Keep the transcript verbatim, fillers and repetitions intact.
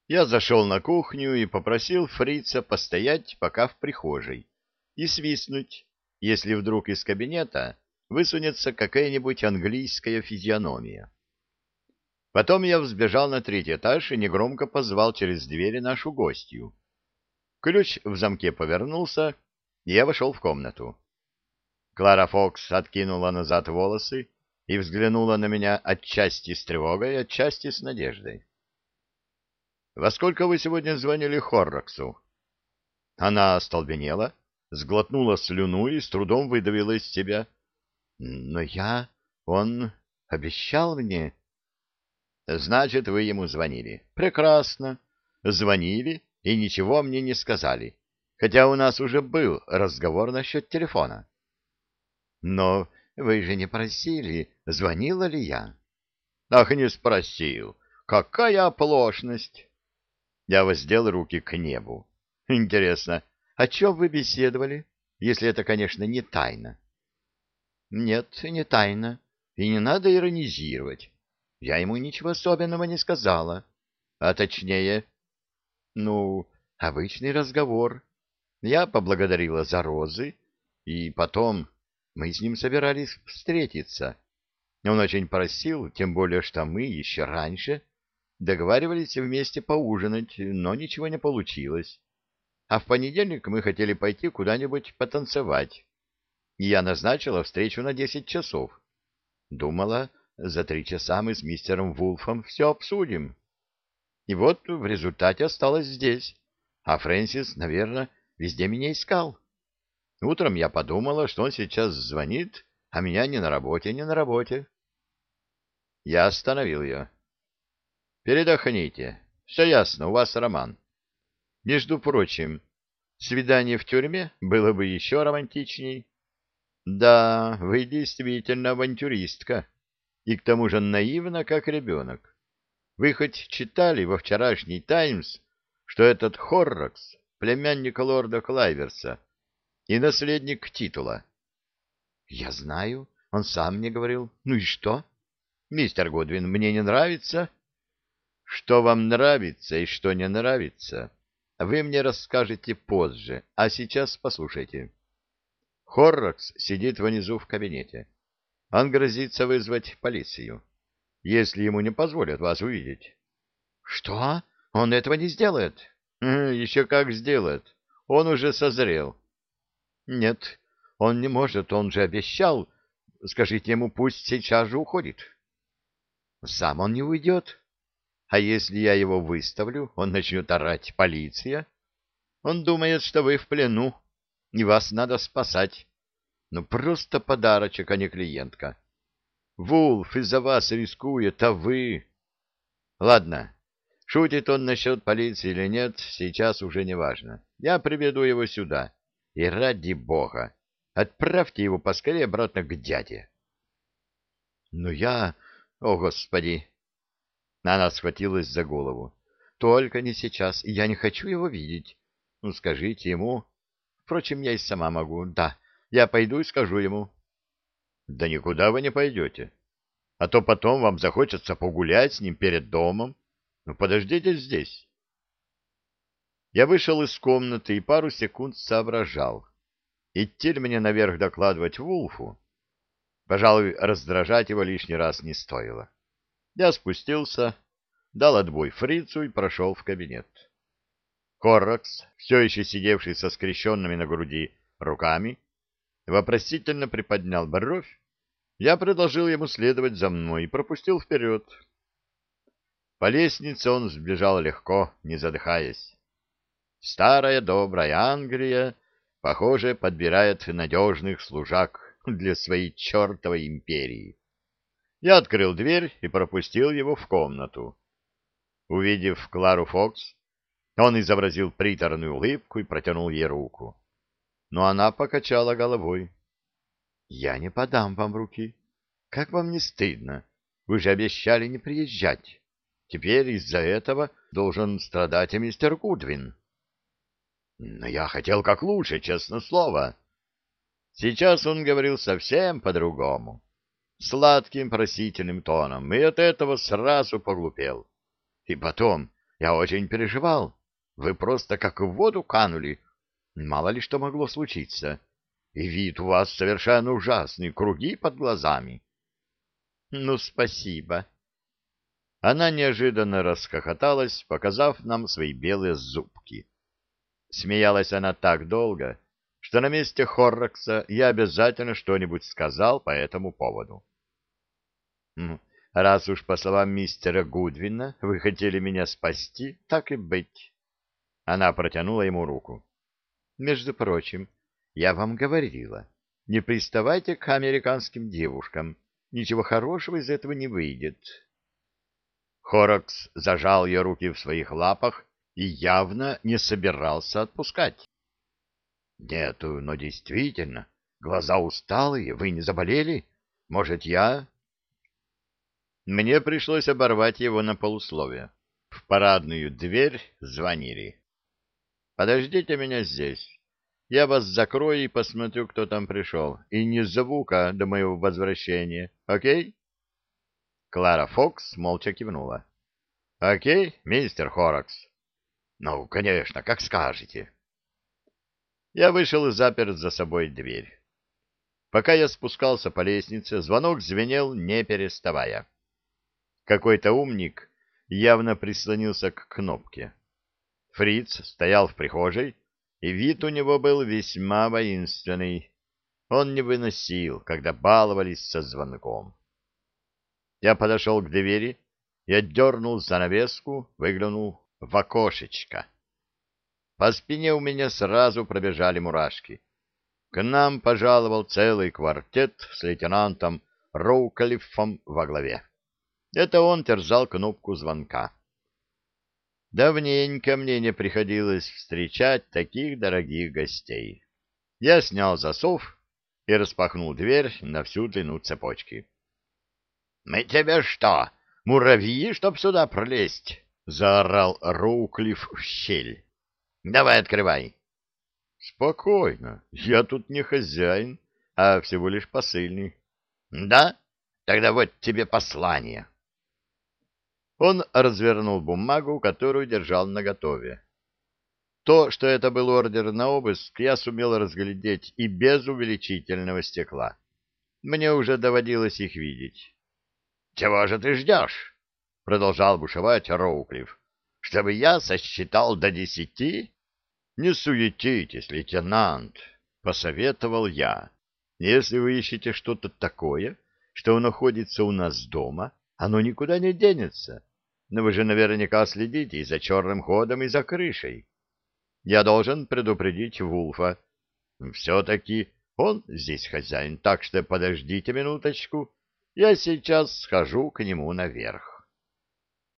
Я зашел на кухню и попросил фрица постоять пока в прихожей и свистнуть, если вдруг из кабинета высунется какая-нибудь английская физиономия. Потом я взбежал на третий этаж и негромко позвал через двери нашу гостью. Ключ в замке повернулся, и я вошел в комнату. Клара Фокс откинула назад волосы и взглянула на меня отчасти с тревогой, отчасти с надеждой. — Во сколько вы сегодня звонили Хорроксу? Она остолбенела, сглотнула слюну и с трудом выдавила из себя. — Но я... Он обещал мне... — Значит, вы ему звонили. — Прекрасно. Звонили и ничего мне не сказали, хотя у нас уже был разговор насчет телефона. — Но вы же не просили, звонила ли я? — Ах, не спросил. Какая оплошность! Я воздел руки к небу. — Интересно, о чем вы беседовали, если это, конечно, не тайна? — Нет, не тайна, и не надо иронизировать. Я ему ничего особенного не сказала. А точнее, ну, обычный разговор. Я поблагодарила за розы, и потом мы с ним собирались встретиться. Он очень просил, тем более, что мы еще раньше договаривались вместе поужинать, но ничего не получилось. А в понедельник мы хотели пойти куда-нибудь потанцевать. И я назначила встречу на десять часов. Думала, за три часа мы с мистером Вулфом все обсудим. И вот в результате осталась здесь. А Фрэнсис, наверное, везде меня искал. Утром я подумала, что он сейчас звонит, а меня ни на работе, ни на работе. Я остановил ее. Передохните. Все ясно, у вас роман. Между прочим, свидание в тюрьме было бы еще романтичней. Да, вы действительно авантюристка. И к тому же наивна, как ребенок. Вы хоть читали во вчерашний «Таймс», что этот Хоррокс — племянник лорда Клайверса и наследник титула? — Я знаю, он сам мне говорил. Ну и что? — Мистер Гудвин, мне не нравится. — Что вам нравится и что не нравится, вы мне расскажете позже, а сейчас послушайте. Хоррокс сидит внизу в кабинете. Он грозится вызвать полицию, если ему не позволят вас увидеть. — Что? Он этого не сделает? — Еще как сделает. Он уже созрел. — Нет, он не может, он же обещал. Скажите ему, пусть сейчас же уходит. — Сам он не уйдет. А если я его выставлю, он начнет орать «полиция». Он думает, что вы в плену, и вас надо спасать. Ну, просто подарочек, а не клиентка. Вулф из-за вас рискует, а вы... Ладно, шутит он насчет полиции или нет, сейчас уже не важно. Я приведу его сюда. И ради бога, отправьте его поскорее обратно к дяде. Но я... О, Господи! Она схватилась за голову. Только не сейчас, я не хочу его видеть. Ну, скажите ему... Впрочем, я и сама могу, да. Я пойду и скажу ему. Да никуда вы не пойдете. А то потом вам захочется погулять с ним перед домом. Ну, подождите здесь. Я вышел из комнаты и пару секунд соображал. Идти ли мне наверх докладывать Вулфу? Пожалуй, раздражать его лишний раз не стоило. Я спустился, дал отбой фрицу и прошел в кабинет. Хоррокс, все еще сидевший со скрещенными на груди руками, вопросительно приподнял бровь. Я предложил ему следовать за мной и пропустил вперед. По лестнице он сбежал легко, не задыхаясь. Старая добрая Англия, похоже, подбирает надежных служак для своей чертовой империи. Я открыл дверь и пропустил его в комнату. Увидев Клару Фокс, он изобразил приторную улыбку и протянул ей руку. Но она покачала головой. — Я не подам вам руки. Как вам не стыдно? Вы же обещали не приезжать. Теперь из-за этого должен страдать и мистер Гудвин. — Но я хотел как лучше, честное слово. Сейчас он говорил совсем по-другому, сладким просительным тоном, и от этого сразу поглупел. И потом, Я очень переживал. Вы просто как в воду канули. Мало ли что могло случиться. И вид у вас совершенно ужасный, круги под глазами. Ну, спасибо. Она неожиданно расхохоталась, показав нам свои белые зубки. Смеялась она так долго, что на месте Хоррокса я обязательно что-нибудь сказал по этому поводу. Раз уж, по словам мистера Гудвина, вы хотели меня спасти, так и быть. Она протянула ему руку. Между прочим, я вам говорила, не приставайте к американским девушкам. Ничего хорошего из этого не выйдет. Хоррокс зажал ее руки в своих лапах и явно не собирался отпускать. — Нет, но действительно, глаза усталые, вы не заболели? Может, я... Мне пришлось оборвать его на полусловие. В парадную дверь звонили. — Подождите меня здесь. Я вас закрою и посмотрю, кто там пришел. И ни звука до моего возвращения. Окей? Клара Фокс молча кивнула. — Окей, мистер Хоррокс. — Ну, конечно, как скажете. Я вышел и запер за собой дверь. Пока я спускался по лестнице, звонок звенел, не переставая. Какой-то умник явно прислонился к кнопке. Фриц стоял в прихожей, и вид у него был весьма воинственный. Он не выносил, когда баловались со звонком. Я подошел к двери и отдернул занавеску, выглянул в окошечко. По спине у меня сразу пробежали мурашки. К нам пожаловал целый квартет с лейтенантом Роукалиффом во главе. Это он терзал кнопку звонка. Давненько мне не приходилось встречать таких дорогих гостей. Я снял засов и распахнул дверь на всю длину цепочки. — Мы тебе что, муравьи, чтоб сюда пролезть? — заорал Роуклифф в щель. — Давай открывай. — Спокойно, я тут не хозяин, а всего лишь посыльный. — Да? Тогда вот тебе послание. Он развернул бумагу, которую держал наготове. То, что это был ордер на обыск, я сумел разглядеть и без увеличительного стекла. Мне уже доводилось их видеть. — Чего же ты ждешь? — продолжал бушевать Роуклифф. — Чтобы я сосчитал до десяти? — Не суетитесь, лейтенант, — посоветовал я. — Если вы ищете что-то такое, что находится у нас дома, оно никуда не денется. Но вы же наверняка следите и за черным ходом, и за крышей. Я должен предупредить Вулфа. Все-таки он здесь хозяин, так что подождите минуточку. Я сейчас схожу к нему наверх.